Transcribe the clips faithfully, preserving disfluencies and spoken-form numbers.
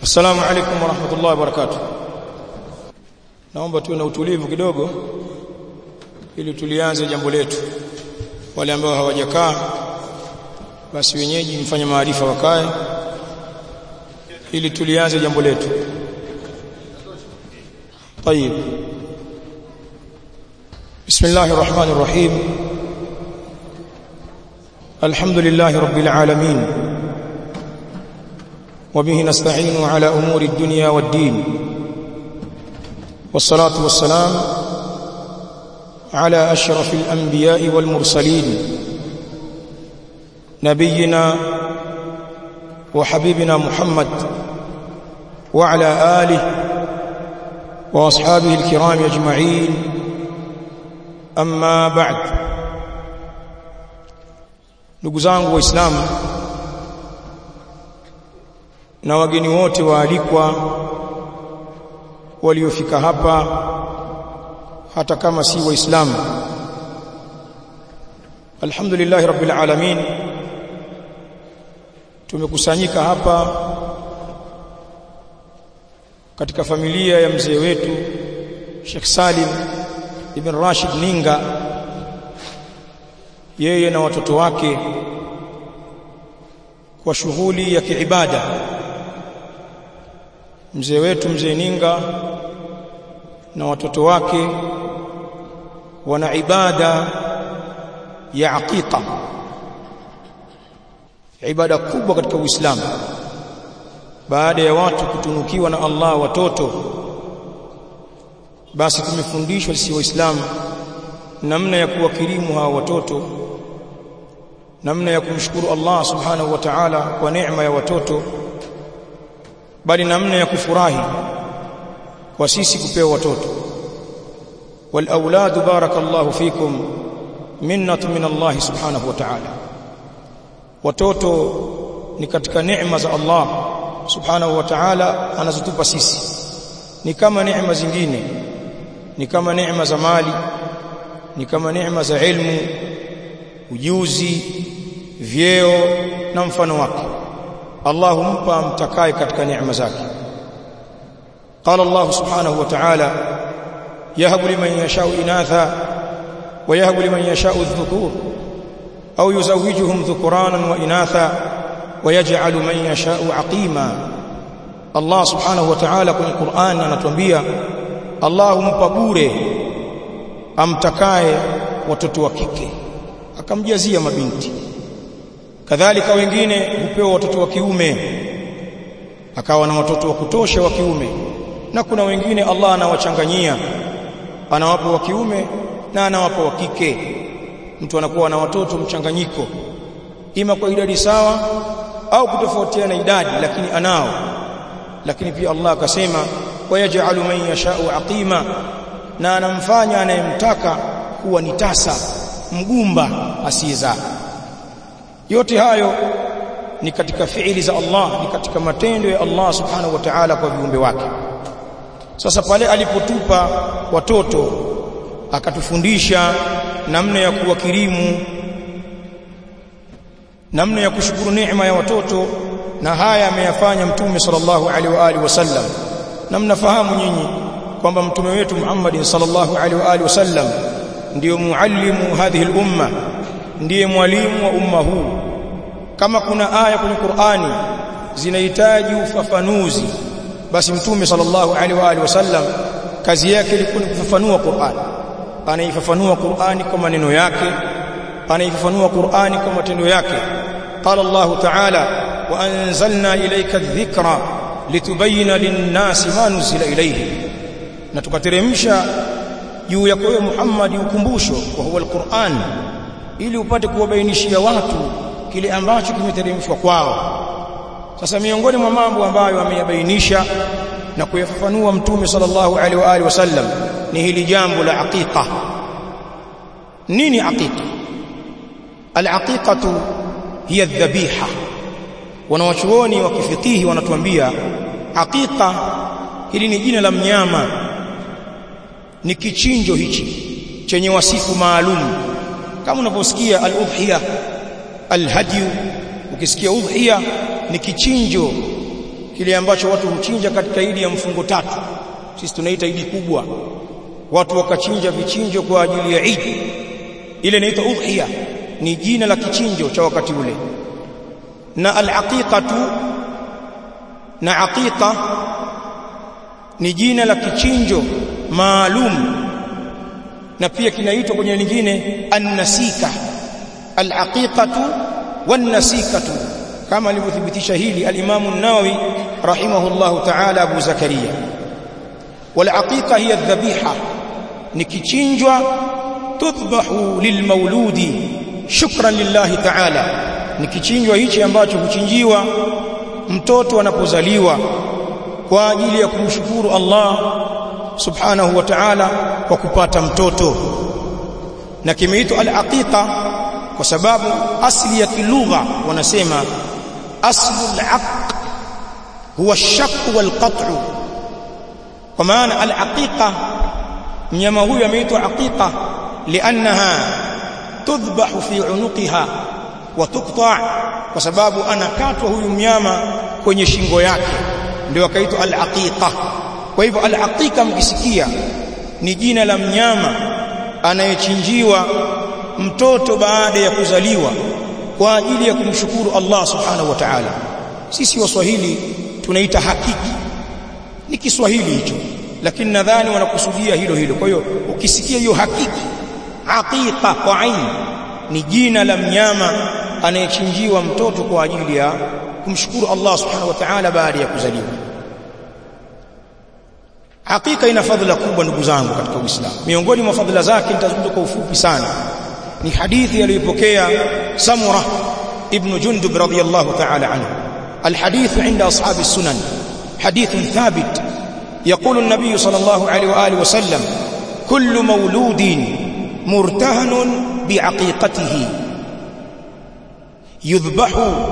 Assalamu alaykum wa rahmatullahi wa barakatuh. Naomba tuwe na utulivu kidogo ili tulianze jambo letu. Wale ambao hawajakaa basi wenyeji mfanye maarifa wakae ili tulianze jambo letu. طيب. بسم الله الرحمن الرحيم. الحمد لله رب العالمين. وبه نستعين على أمور الدنيا والدين. والصلاة والسلام على أشرف الأنبياء والمرسلين نبينا وحبيبنا محمد وعلى آله وأصحابه الكرام أجمعين. أما بعد. ndugu zangu waislamu na wageni wote waalikwa waliofika hapa hata kama si waislamu, alhamdulillah rabbil alamin, tumekusanyika hapa katika familia ya mzee wetu Sheikh Salim ibn Rashid Ninga, yeye na watoto wake kwa shughuli ya kiibada. Mzee wetu mzee Ninga na watoto wake wana ibada ya aqiqa, ibada kubwa katika Uislamu. Baada ya watu kutunukiwa na Allah watoto, basi tumefundishwa sisi Waislamu namna ya kuwakirimu hawa watoto, namna ya kumshukuru Allah subhanahu wa ta'ala kwa neema ya watoto, bali namna ya kufurahi kwa sisi kupewa watoto. wal auladu barakallahu fikum minnatu min Allah subhanahu wa ta'ala. Watoto ni katika neema za Allah subhanahu wa ta'ala anazotupa sisi, ni kama neema zingine, ni kama neema za mali, ni kama neema za ilmu, ujuzi, vyeo na mfano wake. Allah humpa mtakaye katika neema zake. Qala Allah subhanahu wa ta'ala, yahabu liman yasha'u inatha wa yahabu liman yasha'u adh-dhukur au yuzawwijuhum dhukuranan wa inatha wa yaj'alu man yasha'u aqima. Allah subhanahu wa ta'ala kwenye Qur'an anatuambia Allah humpa bure amtakaye watoto wa kike akamjazia mabinti, kadhalika wengine hupewa watoto wa kiume akawa na watoto wa kutosha wa kiume, na kuna wengine Allah anawachanganyia, anawapa wa kiume na anawapa wa kike. Mtu anakuwa na watoto mchanganyiko, ima kwa idadi sawa au kutofautiana idadi, lakini anao. Lakini pia Allah akasema wayaj'alu man yasha'u aqima, na anamfanya anayemtaka kuwa ni tasa, mgumba asiyezaa. Yote hayo ni katika fiili za Allah, ni katika matendo ya Allah subhanahu wa ta'ala kwa viumbe wake. Sasa pale alipotupa watoto akatufundisha namna ya kuwakirimu, namna ya kushukuru neema ya watoto, na haya ameyafanya Mtume sallallahu alaihi wa alihi wasallam. Na mnafahamu nyinyi kwamba mtume wetu Muhammad sallallahu alaihi wa alihi wasallam ndio muallimu hadhihi al-umma, ndiye mwalimu wa umma huu. Kama kuna aya kwenye Qur'ani zinahitaji ufafanuzi, basi mtume sallallahu alaihi wa alihi wasallam kazi yake ilikuwa kufafanua Qur'ani. Anaifafanua Qur'ani kwa maneno yake, anaifafanua Qur'ani kwa matendo yake. Qala Allah ta'ala, wa anzalna ilayka adh-dhikra litubayyana lin-nasi ma nuzila ilayhi, na tukateremsha juu yako wewe Muhammad ukumbusho wa huwa al-Qur'an, ili upate kuwabainishia watu kile ambacho kimeteremshwa kwao. Sasa miongoni mwa mambo ambayo ameyabainisha na kuyafafanua mtume sallallahu alaihi wa alihi wasallam ni hili jambo la aqiqa. Nini aqiqa? Al-aqiqatu hiya adh-dhabiha. Wanawachuoni wa kifikihi wanatuambia aqiqa hili ni jina la mnyama, ni kichinjo hichi chenye wasifu maalum, kama unavyosikia al-udhiya, al-hadi. Ukisikia udhiya ni kichinjo kile ambacho watu huchinja katika idi ya mfungo tatu. Sisi tunaita idi kubwa. Watu wakachinja vichinjo kwa ajili ya idi. Ile inaitwa udhiya, ni jina la kichinjo cha wakati ule. Na al-aqiqatu, na aqiqa ni jina la kichinjo maalum, na pia kinaitwa kwenye lingine an-nasika. Al-aqiqatu wan-nasikatu, kama alivyothibitisha hili al-Imam an-Nawawi rahimahullahu ta'ala Abu Zakaria. Wal-aqiqa hiya adh-dhabiha, ni kichinjwa tudhbahu lilmauludi shukran lillahi ta'ala, ni kichinjwa hichi ambacho huchinjiwa mtoto anapozaliwa kwa ajili ya kumshukuru Allah subhanahu wa ta'ala kwa kupata mtoto. Na kimeitwa al-aqiqa kwa sababu asli ya kilugha wanasema aslu al-aq huwa ash-shaq wal-qat', kwa maana al-aqiqa, mnyama huyu ameitwa aqiqa liannaha tudhbahu fi unuqiha wa tuqta', kwa sababu anakatwa huyu mnyama kwenye shingo yake, ndio akaitwa al-aqiqa. Kwa hivyo al-aqiqa mkisikia ni jina la mnyama anayechinjiwa mtoto baada ya kuzaliwa kwa ajili ya kumshukuru Allah subhanahu wa ta'ala. Sisi Waswahili tunaita hakiki, ni Kiswahili hicho, lakini nadhani wanakusudia hilo hilo. Kwa hiyo ukisikia hiyo hakiki, aqiqa kwa aini, ni jina la mnyama anayechinjiwa mtoto kwa ajili ya kumshukuru Allah subhanahu wa ta'ala baada ya kuzaliwa. Hakika ina fadhila kubwa ndugu zangu katika Uislamu. Miongoni mwa fadhila zake nitazungumza kwa ufupi sana. Ni hadithi aliyopokea Samura ibn Jundub radhiyallahu ta'ala anhu. الحديث عند أصحاب السنن حديث ثابت، يقول النبي صلى الله عليه وآله وسلم: كل مولود مرتهن بعقيقته يذبح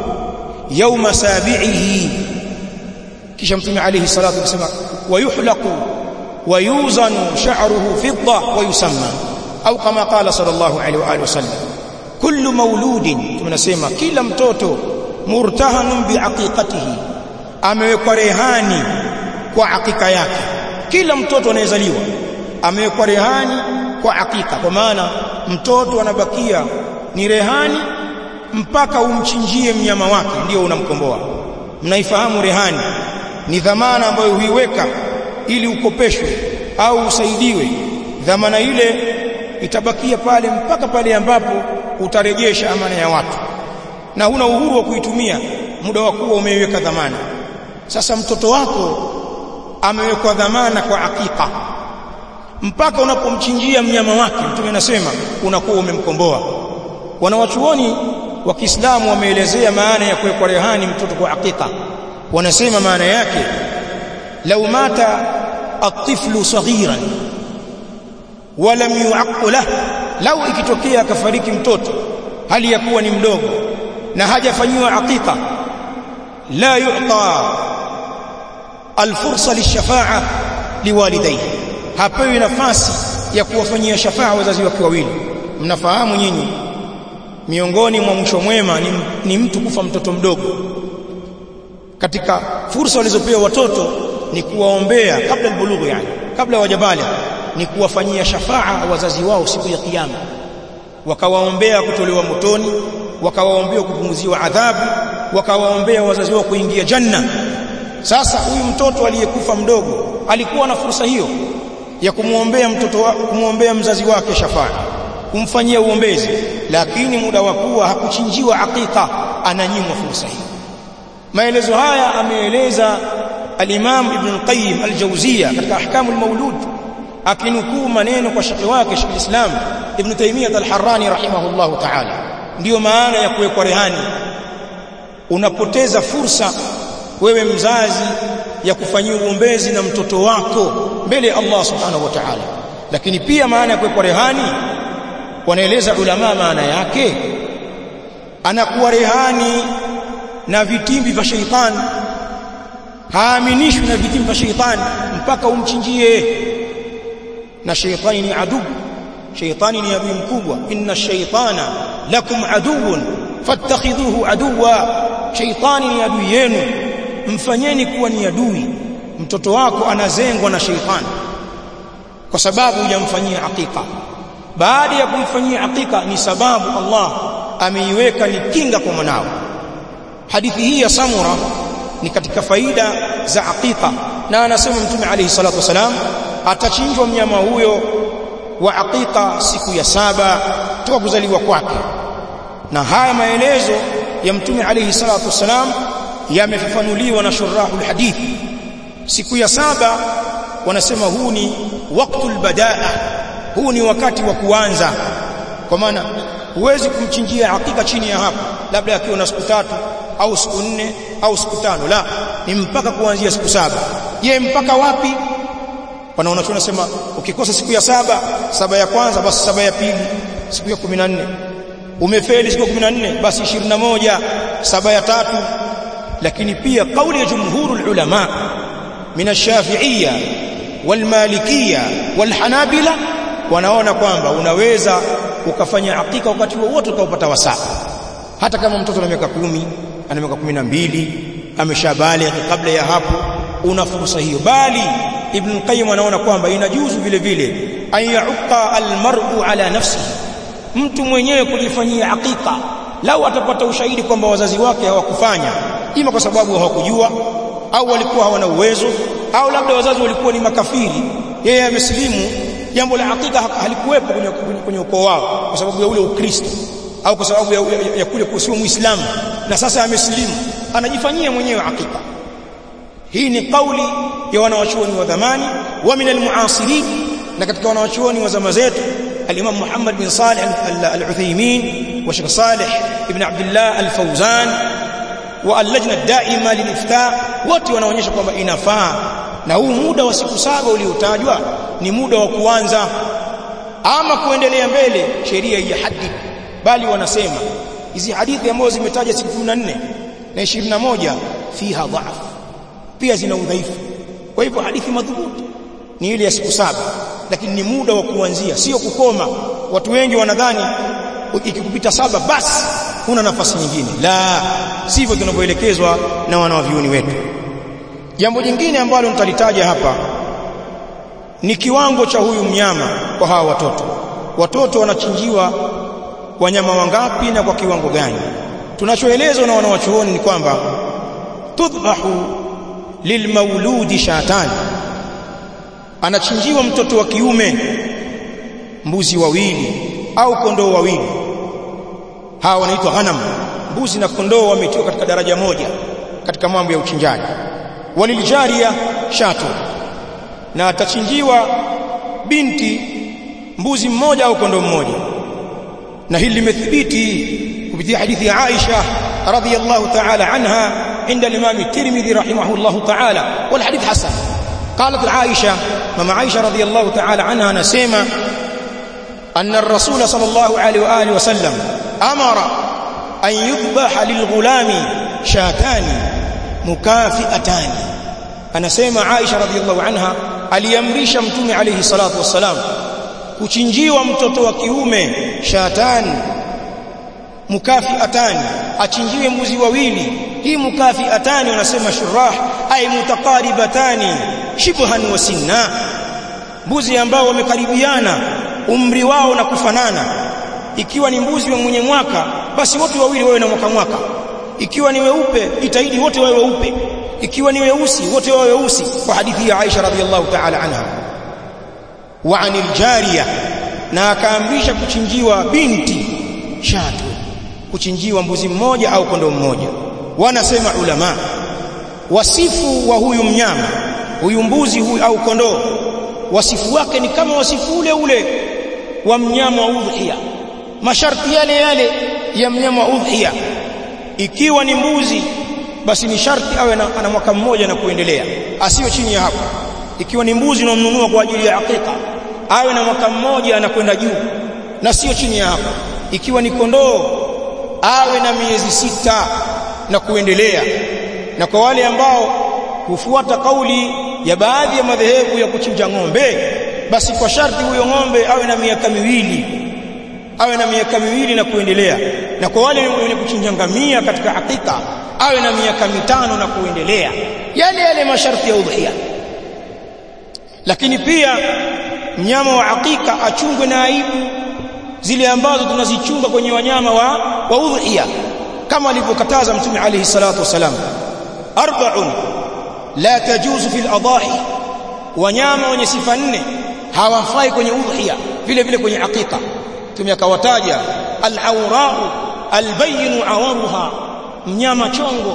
يوم سابعه، kisha Mtume alayhi salatu wasallam ويحلق ويوزن شعره فضة ويسمى، au kama qala sallallahu alayhi wa alihi wasallam kullu mauludin, tunasema kila mtoto murtahanun biaqiqatihi, amewekwa rehani kwa akika yake. Kila mtoto anayezaliwa amewekwa rehani kwa akika, kwa maana mtoto anabakia ni rehani mpaka umchinjie mnyama wake ndio unamkomboa. Mnaifahamu rehani ni dhamana ambayo huiweka ili ukopeshwe au usaidiwe. Dhamana ile itabakia pale mpaka pale ambapo utarejesha amana ya watu, na huna uhuru wa kuitumia muda wa kuwa umeiweka dhamana. Sasa mtoto wako amewekwa dhamana kwa akika mpaka unapomchinjia mnyama wake, Mtume anasema unakuwa umemkomboa. Wanawachuoni wa Kiislamu wameelezea maana ya kuwekwa rehani mtoto kwa akika. Wanasema maana yake, lau mata at-tiflu saghiran wa lam yu'aqqa lahu, lau ikitokea akafariki mtoto hali ya kuwa ni mdogo na hajafanyiwa akika, la yu'ta al-fursa lish-shafa'a liwalidayhi, hapewi nafasi ya kuwafanyia shafa'a wazazi wake wawili. Mnafahamu nyinyi miongoni mwa mwisho mwema ni, ni mtu kufa mtoto mdogo. Katika fursa walizopewa watoto ni kuwaombea kabla albulugh, yani kabla wajabali, ni kuwafanyia shafa'a wazazi wao siku ya kiyama, wakawaombea kutolewa motoni, wakawaombea kupunguziwa adhabu, wakawaombea wazazi wao kuingia janna. Sasa huyu mtoto aliyekufa mdogo alikuwa na fursa hiyo ya kumuombea mtoto wa, kumuombea mzazi wake shafa'a, kumfanyia uombezi, lakini muda wa kuwa hakuchinjiwa akika ananyimwa fursa hii. Maelezo haya ameeleza al-Imam Ibn al-Qayyim al-Jawziyya katika Ahkamul Mawlud, akinukuu maneno kwa shekhi wake Sheikh al-Islam Ibn Taymiyyah al-Harrani rahimahullahu ta'ala. Ndiyo maana ya kuwekwa rehani. Unapoteza fursa wewe mzazi ya kufanyia uombezi na mtoto wako mbele ya Allah subhanahu wa ta'ala. Lakini pia maana ya kuwekwa rehani, wanaeleza ulama maana yake, anakuwa rehani na vitimbi vya sheitani, haaminishwi na vitimbi vya sheitani mpaka umchinjie. Na sheitani ni adu, sheitani ni adui mkubwa. inna ash-shaytana lakum aduwwun fattakhidhuhu aduwwa, sheitani ni adui yenu, mfanyeni kuwa ni adui. Mtoto wako anazengwa na sheitani kwa sababu hujamfanyia hakika. Baada ya kumfanyia hakika ni sababu Allah ameiweka ni kinga kwa mwanao. Hadithi hii ya Samura ni katika faida za hakika, na anasema Mtume alayhi salatu wasalam atachinjwa mnyama huyo wa hakika siku ya saba toka kuzaliwa kwake. Na haya maelezo ya Mtume alayhi salatu wasalam yamefafanuliwa na shurahul hadithi. Siku ya saba wanasema huu ni waqtul badaa, huu ni wakati wa kuanza, kwa maana huwezi kumchinjia hakika chini ya hapo, labda akiwa na siku tatu au siku nne au siku tano, la, ni mpaka kuanzia siku saba. Je, mpaka wapi? Wanaona tunasema ukikosa siku ya saba, saba ya kwanza basi saba ya pili, siku ya kumi na nne. Umefeli siku ya kumi na nne basi ishirini na moja, saba ya tatu. Lakini pia kauli ya jumhurul ulama min ash-shafi'iyya wal malikiyya wal hanabila wanaona kwamba unaweza ukafanya hakika wakati wowote ukaupata wasaa, hata kama mtoto ana miaka kumi, ana miaka kumi na mbili, ameshabaligh kabla ya hapo, una fursa hiyo. Bali Ibn Qayyim anaona kwamba inajuzu vile vile ayuqa almar'u ala nafsihi, mtu mwenyewe kujifanyia hakika lau atapata ushahidi kwamba wazazi wake hawakufanya, ima kwa sababu hawakujua au walikuwa hawana uwezo, au labda wazazi walikuwa ni makafiri, yeye amesilimu, jambo la hakika halikuwepo kwenye kwenye ukoo wao kwa sababu ya ule Ukristo au kwa sababu ya, ya, ya kule kusiwa Muislamu, na sasa amesilimu, anajifanyia mwenyewe hakika. Hii ni kauli ya wanawachuoni wa zamani wa min almuasirin, na katika wanawachuoni wa zama zetu al-Imam Muhammad bin Salih al-Uthaymeen wa Sheikh Salih ibn Abdullah al-Fawzan wa al-Lajna ad-Daima lil-Ifta, wote wanaonyesha kwamba inafaa, na huu muda wa siku saba uliotajwa ni muda wa kuanza. Ama kuendelea mbele sheria haihadidi, bali wanasema hizi hadithi ambazo zimetaja siku kumi na nne na ishirini na moja fiha dha'f, pia zina udhaifu. Kwa hivyo hadithi madhubuti ni ile ya siku saba, lakini ni muda wa kuanzia, sio kukoma. Watu wengi wanadhani ikikupita saba basi huna nafasi nyingine. La, sivyo tunavyoelekezwa na wanawavyuoni wetu. Jambo jingine ambalo nitalitaja hapa ni kiwango cha huyu mnyama kwa hawa watoto. Watoto wanachinjiwa wanyama wangapi na kwa kiwango gani? Tunachoelezwa na wanawachuoni ni kwamba tudhahu lilmauludi shatani, anachinjiwa mtoto wa kiume mbuzi wawili au kondoo wawili. Hawa wanaitwa ghanam. Mbuzi na kondoo wametiwa katika daraja moja katika mambo ya uchinjaji. Waliljariya shatu, na atachinjiwa binti mbuzi mmoja au kondoo mmoja. Na hili limethibiti kupitia hadithi ya Aisha radhiyallahu ta'ala anha inda al-Imam at-Tirmidhi rahimahullahu ta'ala, wal hadith hasan. قالت عائشة مما عائشة رضي الله تعالى عنها نسيما أن الرسول صلى الله عليه وآله وسلم أمر أن يذبح للغلام شاتان مكافئتان. أنا سيما عائشة رضي الله عنها aliamrisha Mtume alayhi salatu wassalam kuchinjiwa mtoto wa kiume shatani mukafiatani, achinjiwe mbuzi wawili. Hii mukafiatani wanasema shurah ay mutaqaribatani shibhan wa sinna, mbuzi ambao wamekaribiana umri wao na kufanana. Ikiwa ni mbuzi wa mwenye mwaka, basi wote wawili wawe na mwaka mwaka. Ikiwa ni weupe, itaidi wote wawe weupe. Ikiwa ni weusi, wote wawe weusi, kwa hadithi ya Aisha radhiyallahu ta'ala anha. Wa anil jariya, na akaamrisha kuchinjiwa binti shatu, kuchinjiwa mbuzi mmoja au kondoo mmoja. Wanasema ulama wasifu wa huyu mnyama, huyu mbuzi huyu au kondoo, wasifu wake ni kama wasifu ule ule wa mnyama wa udhiya, masharti yale yale ya mnyama wa udhiya. Ikiwa ni mbuzi, basi ni sharti awe na, ana mwaka mmoja na kuendelea, asiwe chini ya hapo. Ikiwa ni mbuzi unamnunua kwa ajili ya hakika, awe na mwaka mmoja na kwenda juu, na sio chini ya hapo. Ikiwa ni kondoo, awe na miezi sita na kuendelea. Na kwa wale ambao hufuata kauli ya baadhi ya madhehebu ya kuchinja ng'ombe, basi kwa sharti huyo ng'ombe awe na miaka miwili, awe na miaka miwili na kuendelea. Na kwa wale wenye kuchinja ngamia katika hakika, awe na miaka mitano na kuendelea, yale yale masharti ya udhiya. Lakini pia mnyama wa hakika achungwe na aibu zile ambazo tunazichunga kwenye wanyama wa, wa udhiya, kama alivyokataza Mtume alayhi salatu wasalam, arba'un la tajuzu fil adahi, wanyama wenye sifa nne hawafai kwenye udhiya, vile vile kwenye hakika. Mtume akawataja al-awra'u al-bayyin awaruha, mnyama chongo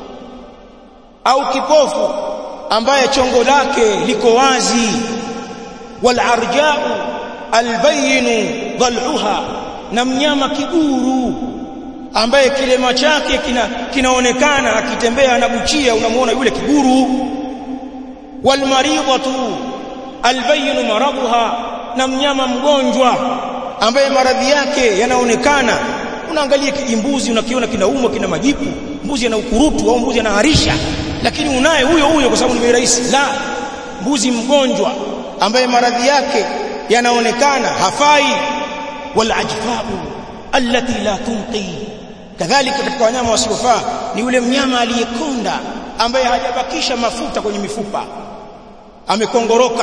au kipofu ambaye chongo lake liko wazi, wal arja'u albayinu dhal'uha, na mnyama kiguru ambaye kilema chake kina kinaonekana, akitembea anabuchia, unamuona yule kiguru. Wal maridatu albayinu maraduha, na mnyama mgonjwa ambaye maradhi yake yanaonekana. Unaangalia kijimbuzi unakiona kinaumwa, kina majipu, mbuzi ana ukurutu au mbuzi anaharisha, lakini unaye huyo huyo kwa sababu ni rahisi. La, mbuzi mgonjwa ambaye maradhi yake yanaonekana hafai. Wal ajfa'u allati la tunqi, kadhalika katika wanyama wasiofaa ni yule mnyama aliyekonda ambaye hajabakisha mafuta kwenye mifupa, amekongoroka,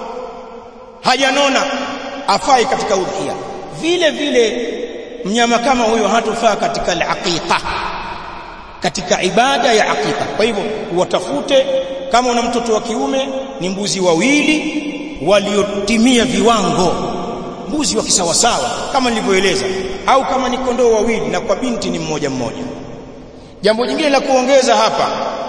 hajanona, afai katika udhiya. Vile vile mnyama kama huyo hatofaa katika al-aqiqa, katika ibada ya aqiqa. Kwa hivyo watafute, kama una mtoto wa kiume ni mbuzi wawili waliotimia viwango, mbuzi wa kisawasawa kama nilivyoeleza, au kama ni kondoo wawili, na kwa binti ni mmoja mmoja. Jambo jingine la kuongeza hapa,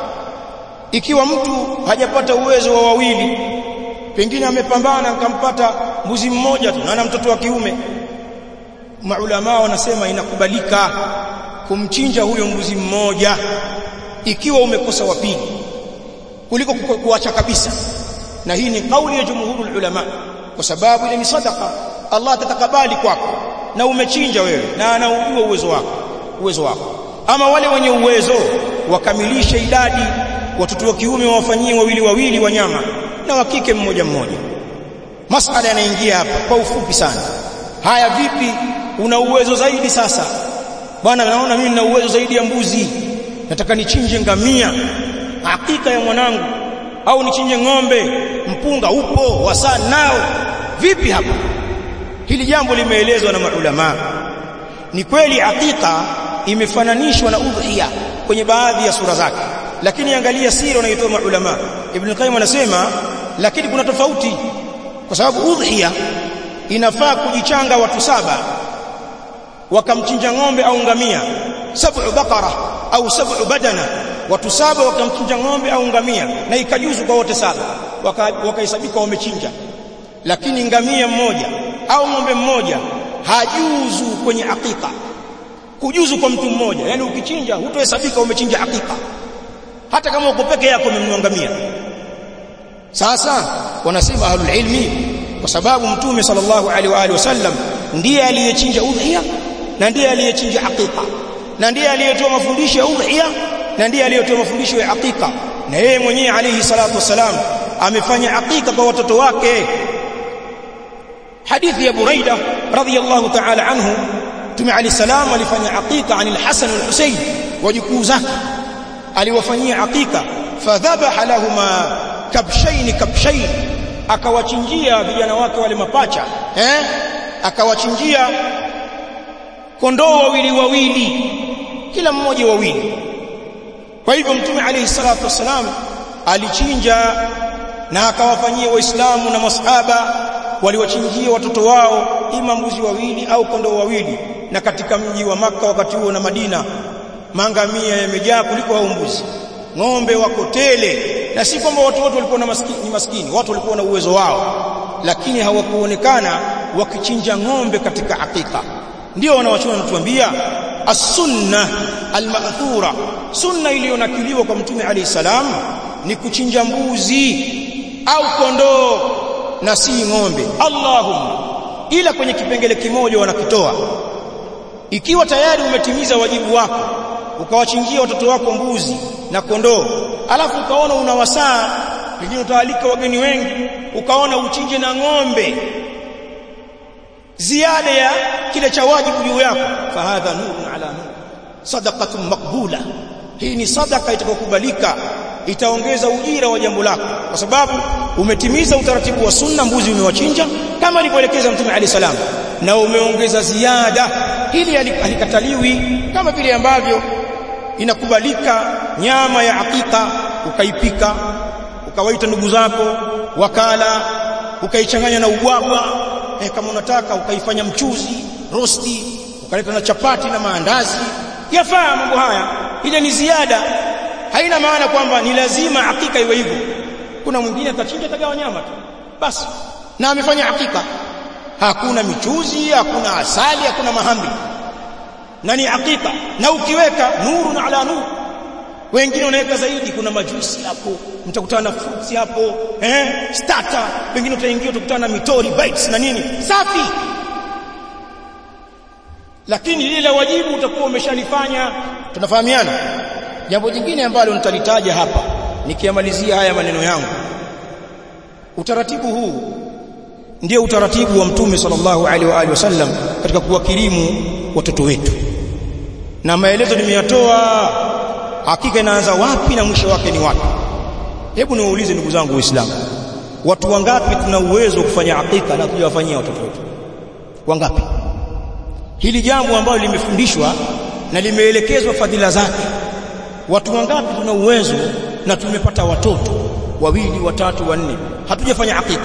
ikiwa mtu hajapata uwezo wa wawili, pengine amepambana akampata mbuzi mmoja tu na ana mtoto wa kiume, maulama wanasema inakubalika kumchinja huyo mbuzi mmoja ikiwa umekosa wa pili kuliko kuacha kabisa. Na hii ni kauli ya jumhurul ulama, kwa sababu ile ni sadaqa, Allah atatakabali kwako na umechinja wewe na anaujua uwezo wako uwezo wako. Ama wale wenye uwezo wakamilishe idadi, watoto wa kiume wawafanyie wawili wawili wanyama na wa kike mmoja mmoja. Masala yanaingia hapa kwa ufupi sana. Haya, vipi una uwezo zaidi sasa? Bwana, naona mimi nina uwezo zaidi ya mbuzi, nataka nichinje ngamia hakika ya mwanangu, au nichinje ng'ombe, mpunga upo wasaa nao. Vipi hapa? Hili jambo limeelezwa na maulama. Ni kweli hakika imefananishwa na udhiya kwenye baadhi ya sura zake, lakini angalia siri wanayotoa maulama. Ibn Qayyim anasema lakini kuna tofauti, kwa sababu udhiya inafaa kujichanga watu saba wakamchinja ng'ombe au ngamia, sab'u baqara au sab'u badana, watu saba wakamchinja ng'ombe au ngamia, na ikajuzu kwa wote saba, wakahesabika waka wamechinja. Lakini ngamia mmoja au ng'ombe mmoja hajuzu kwenye hakika. Kujuzu kwa mtu mmoja, yani ukichinja hutohesabika umechinja hakika, hata kama uko peke yako umemnunua ngamia. Sasa wanasema ahlul ilmi, kwa sababu Mtume sallallahu alaihi wa alihi wasallam ndiye aliyechinja udhiya na ndiye aliyechinja hakika, na ndiye aliyetoa mafundisho ya udhiya na ndiye aliyetoa mafundisho ya hakika, na yeye mwenyewe alayhi salatu wasalam amefanya hakika kwa watoto wake. Hadithi ya Buraida radhiyallahu ta'ala anhu, Mtume alayhi salam alifanya hakika anil Hasan wal Husayn, wajukuu zake aliwafanyia hakika. Fadhabaha lahuma kabshayn kabshayn, akawachinjia vijana wake wale mapacha, eh akawachinjia kondoo wawili wawili, kila mmoja wawili. Kwa hivyo Mtume alayhi salatu wasalam alichinja na akawafanyia Waislamu na masahaba waliwachinjia watoto wao ima mbuzi wawili au kondoo wawili. Na katika mji wa Makka wakati huo na Madina, mangamia yamejaa kuliko hao mbuzi, ng'ombe wako tele. Na si kwamba watu wote walikuwa na maskini, ni maskini, watu walikuwa na uwezo wao, lakini hawakuonekana wakichinja ng'ombe katika hakika. Ndio wanawachuoni wanatuambia as-sunna al-ma'thura, sunna iliyonakiliwa kwa Mtume alayhi salam ni kuchinja mbuzi au kondoo na si ng'ombe. Allahumma, ila kwenye kipengele kimoja wanakitoa. Ikiwa tayari umetimiza wajibu wako ukawachinjia watoto wako mbuzi na kondoo, alafu ukaona una wasaa, pengine utaalika wageni wengi, ukaona uchinje na ng'ombe ziada ya kile cha wajibu juu yako, fa hadha nurun ala nur, sadaqatun maqbula, hii ni sadaka itakokubalika, itaongeza ujira wa jambo lako, kwa sababu umetimiza utaratibu wa sunna, mbuzi umewachinja kama alivyoelekeza Mtume Ali salam, na umeongeza ziada. Hili halikataliwi, kama vile ambavyo inakubalika nyama ya hakika ukaipika, ukawaita ndugu zako wakala, ukaichanganya na ubwabwa, eh, kama unataka ukaifanya mchuzi, rosti, ukaleta na chapati na maandazi, yafaa mambo haya. Ile ni ziada, haina maana kwamba ni lazima hakika iwe hivyo. Kuna mwingine atachinja atagawa nyama tu basi na amefanya hakika, hakuna michuzi, hakuna asali, hakuna mahambi, na ni hakika. Na ukiweka nuru na ala nuru, wengine wanaweka zaidi, kuna majuisi hapo, mtakutana na fruits hapo, eh starter, wengine utaingia utakutana na mitori bites na nini, safi. Lakini lile wajibu utakuwa umeshalifanya. Tunafahamiana? Jambo jingine ambalo nitalitaja hapa nikiamalizia haya maneno yangu, utaratibu huu ndio utaratibu wa Mtume sallallahu alaihi wa alihi wasallam katika kuwakirimu watoto wetu, na maelezo nimeyatoa. Hakika inaanza wapi na mwisho wake ni wapi? Hebu niwaulize ndugu zangu Waislamu, watu wangapi tuna uwezo wa kufanya hakika na kujawafanyia watoto wetu? Wangapi? Hili jambo ambalo limefundishwa na limeelekezwa fadhila zake, watu wangapi tuna uwezo na tumepata watoto wawili, watatu, wanne, hatujafanya hakika,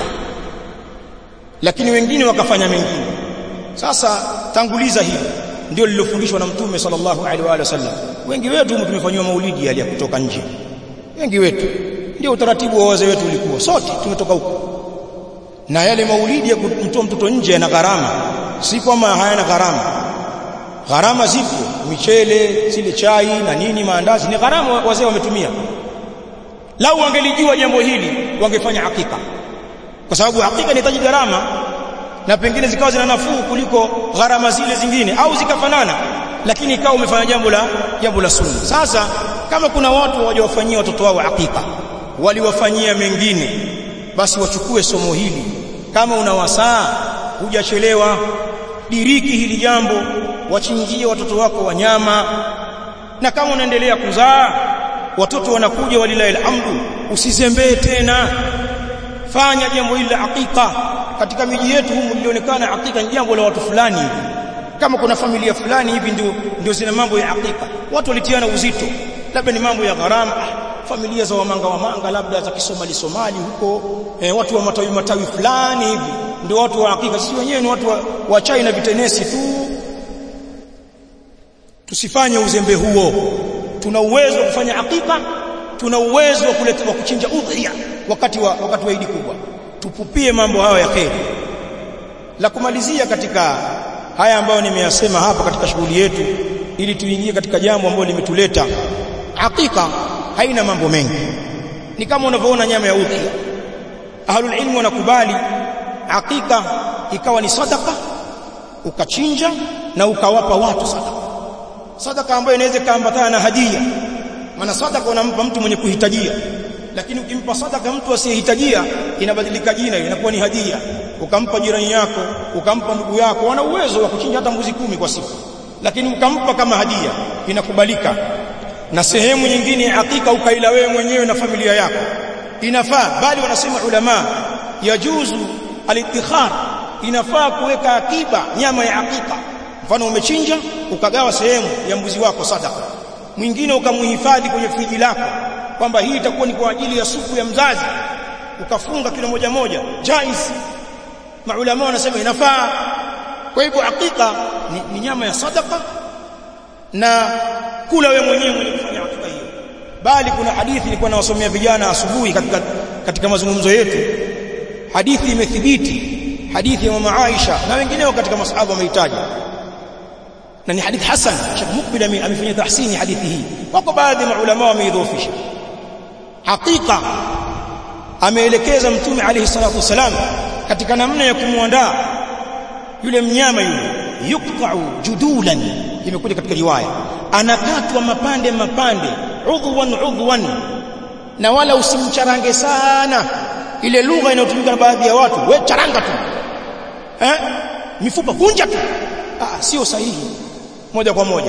lakini wengine wakafanya mengine. Sasa tanguliza hili ndio lilofundishwa na Mtume sallallahu alaihi wa sallam. Wengi wetu tumefanywa maulidi yale ya kutoka nje, wengi wetu ndio utaratibu wa wazee wetu ulikuwa, sote tumetoka huko. Na yale maulidi ya kumtoa mtoto nje yana gharama, si kwamba hayana gharama. Gharama zipo, michele, zile chai na nini, maandazi, ni gharama wazee wametumia. Lau wangelijua jambo hili wangefanya hakika, kwa sababu hakika inahitaji gharama, na pengine zikawa zina nafuu kuliko gharama zile zingine, au zikafanana, lakini ikawa umefanya jambo la jambo la sunna. Sasa kama kuna watu hawajawafanyia watoto wao hakika, waliwafanyia mengine, basi wachukue somo hili. Kama una wasaa, hujachelewa, diriki hili jambo, wachinjie watoto wako wanyama. Na kama unaendelea kuzaa, watoto wanakuja, walilahi alhamdu, usizembee tena, fanya jambo hili la hakika. Katika miji yetu humu lilionekana hakika ni jambo la watu fulani hivi, kama kuna familia fulani hivi ndio ndio zina mambo ya hakika. Watu walitiana uzito, labda ni mambo ya gharama, familia za wamanga wamanga, labda za Kisomali Somali huko, eh, watu wa matawi matawi fulani hivi ndio watu wa hakika. Sisi wenyewe ni watu wa, wa chai na vitenesi tu. Tusifanye uzembe huo. Tuna uwezo wa kufanya hakika, tuna uwezo wa kuleta wa kuchinja udhiya wakati wa wakati wa Idi kubwa. Tupupie mambo hayo ya kheri. La kumalizia katika haya ambayo nimeyasema hapa katika shughuli yetu, ili tuingie katika jambo ambalo limetuleta. Hakika haina mambo mengi, ni kama unavyoona nyama ya udhiya. Ahlul ilmu wanakubali hakika ikawa ni sadaka, ukachinja na ukawapa watu sadaka, sadaka ambayo inaweza kaambatana na hadia. Maana sadaka unampa mtu mwenye kuhitajia, lakini ukimpa sadaka mtu asiyehitajia inabadilika jina, inakuwa ni hadia. Ukampa jirani yako, ukampa ndugu yako, wana uwezo wa kuchinja hata mbuzi kumi kwa siku, lakini ukampa kama hadia, inakubalika. Na sehemu nyingine ya hakika ukaila wewe mwenyewe na familia yako, inafaa. Bali wanasema ulama, yajuzu al-ittikhar, inafaa kuweka akiba nyama ya hakika. Mfano umechinja ukagawa sehemu ya mbuzi wako sadaka, mwingine ukamuhifadhi kwenye friji lako kwamba hii itakuwa ni kwa ajili ya suku ya mzazi, ukafunga kilo moja moja, jaiz. Maulama wanasema inafaa. Kwa hivyo hakika ni, ni nyama ya sadaka, na kula wewe mwenyewe mwenye kufanya hakika hiyo. Bali kuna hadithi nilikuwa nawasomea vijana asubuhi katika katika mazungumzo yetu, hadithi imethibiti, hadithi ya mama Aisha na wengineo katika masahaba wamehitaji, na ni hadithi hasan. Sheikh Mukbil amefanya tahsini hadithi hii, wako baadhi ya maulama wameidhofisha. Hakika ameelekeza Mtume alayhi salatu wasalam katika namna ya kumuandaa yule mnyama yule, yuqta'u judulan, imekuja katika riwaya, anakatwa mapande mapande, udhwan udhwan, na wala usimcharange sana. Ile lugha inayotumika na baadhi ya watu, we charanga tu, eh mifupa vunja tu, ah sio sahihi. Moja kwa moja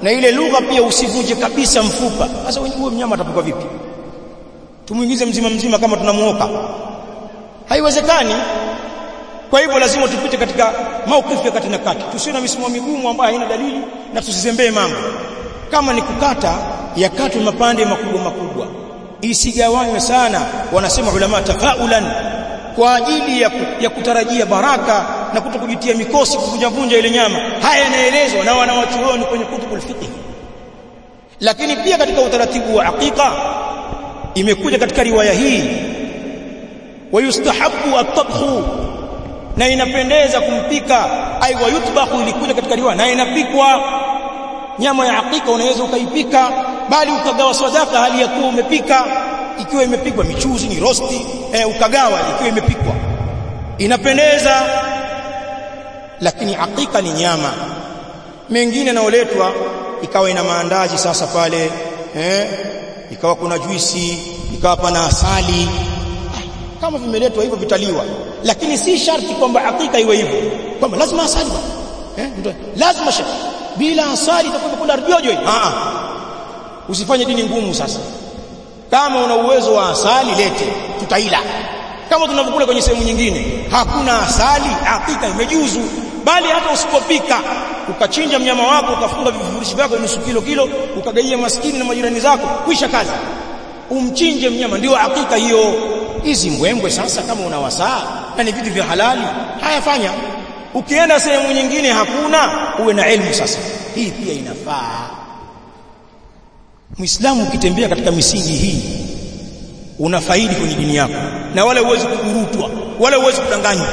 na ile lugha pia usivuje kabisa mfupa. Sasa huyo mnyama atapikwa vipi? Tumuingize mzima mzima kama tunamuoka? Haiwezekani. Kwa hivyo lazima tupite katika maukifu ya kati na kati, tusiwe na misimamo migumu ambayo haina dalili na tusizembee mambo. Kama ni kukata, yakatwe mapande makubwa makubwa, isigawanywe sana. Wanasema ulama tafaulan, kwa ajili ya, ya kutarajia baraka na kutokujitia mikosi kuvunja ile nyama. Haya yanaelezwa na wanawachuoni kwenye kutubul fiqh. Lakini pia katika utaratibu wa aqiqa imekuja katika riwaya hii, wayustahabu at-tabkhu, na inapendeza kumpika. Ai wa yutbakhu, ilikuja katika riwaya, na inapikwa. Nyama ya aqiqa unaweza ukaipika, bali ukagawa sadaka hali ya kuwa umepika. Ikiwa imepikwa michuzi ni rosti, eh, ukagawa ikiwa imepikwa, inapendeza. Lakini aqiqa ni nyama. Mengine naoletwa ikawa ina maandazi sasa pale, eh, ikawa kuna juisi, ikawa pana asali. Kama vimeletwa hivyo vitaliwa, lakini si sharti kwamba aqiqa iwe hivyo, kwamba lazima asali, eh, lazima shaka bila asali itakuwa kula rjojo. Ah ah, usifanye dini ngumu. Sasa kama una uwezo wa asali lete, tutaila kama tunavyokula kwenye sehemu nyingine. Hakuna asali, aqiqa imejuzu. Bali hata usipopika ukachinja mnyama wako ukafunga vifurushi vyako nusu kilo kilo, ukagaia maskini na majirani zako, kwisha kazi. Umchinje mnyama, ndio aqiqa hiyo. Hizi mbwembwe sasa, kama una wasaa na ni vitu vya halali, hayafanya. Ukienda sehemu nyingine hakuna, uwe na elimu sasa. Hii pia inafaa. Muislamu ukitembea katika misingi hii unafaidi kwenye dini yako, na wala huwezi kugurutwa, wala huwezi kudanganywa.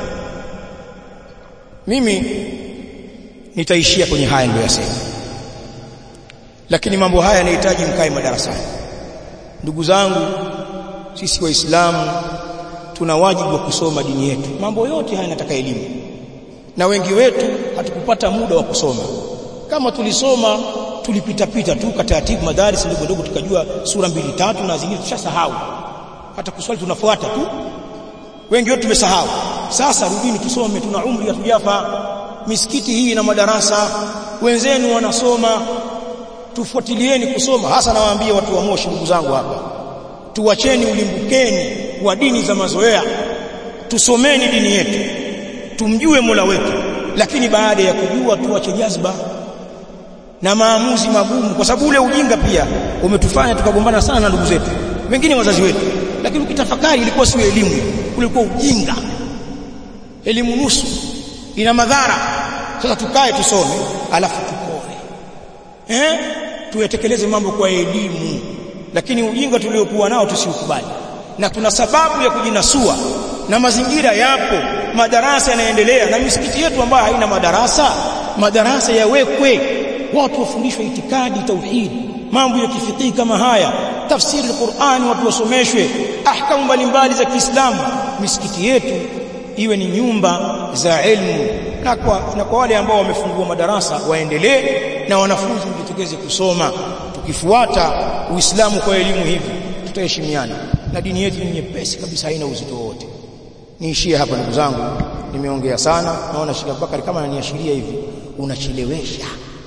Mimi nitaishia kwenye haya ndio yasema, lakini mambo haya yanahitaji mkae madarasani. Ndugu zangu, sisi Waislamu tuna wajibu wa kusoma dini yetu. Mambo yote haya yanataka elimu, na wengi wetu hatukupata muda wa kusoma. Kama tulisoma tulipita pita tu kataratibu madaris ndogo ndogo, tukajua sura mbili tatu na zingine tushasahau. Hata kuswali tunafuata tu, wengi wetu tumesahau. Sasa rudini tusome, tuna umri hatujafa. Misikiti hii na madarasa, wenzenu wanasoma, tufuatilieni kusoma. Hasa nawaambia watu wa Moshi, ndugu zangu hapa, tuacheni ulimbukeni wa dini za mazoea, tusomeni dini yetu, tumjue Mola wetu. Lakini baada ya kujua tuache jazba na maamuzi magumu, kwa sababu ule ujinga pia umetufanya tukagombana sana na ndugu zetu, wengine wazazi wetu. Lakini ukitafakari ilikuwa sio elimu, ulikuwa ujinga. Elimu nusu ina madhara. Sasa tukae tusome, alafu tupone, eh, tuyatekeleze mambo kwa elimu. Lakini ujinga tuliokuwa nao tusiukubali, na tuna sababu ya kujinasua, na mazingira yapo, madarasa yanaendelea. Na misikiti yetu ambayo haina madarasa, madarasa yawekwe, watu wafundishwe itikadi, tauhid, mambo ya kifiqhi kama haya, tafsiri al-Qur'an, watu wasomeshwe ahkamu mbalimbali za Kiislamu. Misikiti yetu iwe ni nyumba za elimu, na kwa, na kwa wale ambao wamefungua madarasa waendelee, na wanafunzi wajitokeze kusoma. Tukifuata Uislamu kwa elimu hivi, tutaheshimiana, na dini yetu ni nyepesi kabisa, haina uzito wote. Niishie hapa ndugu zangu, nimeongea sana. Naona Sheikh Abubakar kama ananiashiria hivi, unachelewesha.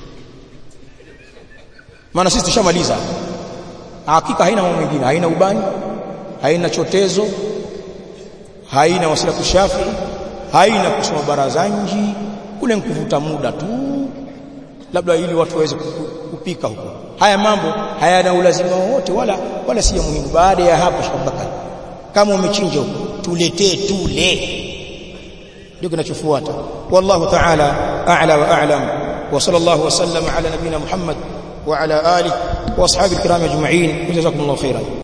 Maana sisi tushamaliza. Hakika haina mambo mengine, haina ubani, haina chotezo, haina wasila kushafi, haina kusoma barazanji, kule nikuvuta muda tu, labda ili watu waweze kupika huko. Haya mambo hayana ulazima wote, wala wala si muhimu. Baada ya hapo, Sheikh Abubakar, kama umechinja huko, tuletee tule, ndio kinachofuata. Wallahu ta'ala a'la wa a'lam, wa sallallahu wa sallama ala nabina Muhammad wa ala alihi wa ashabihi alkiram ajma'in. Jazakumullahu khairan.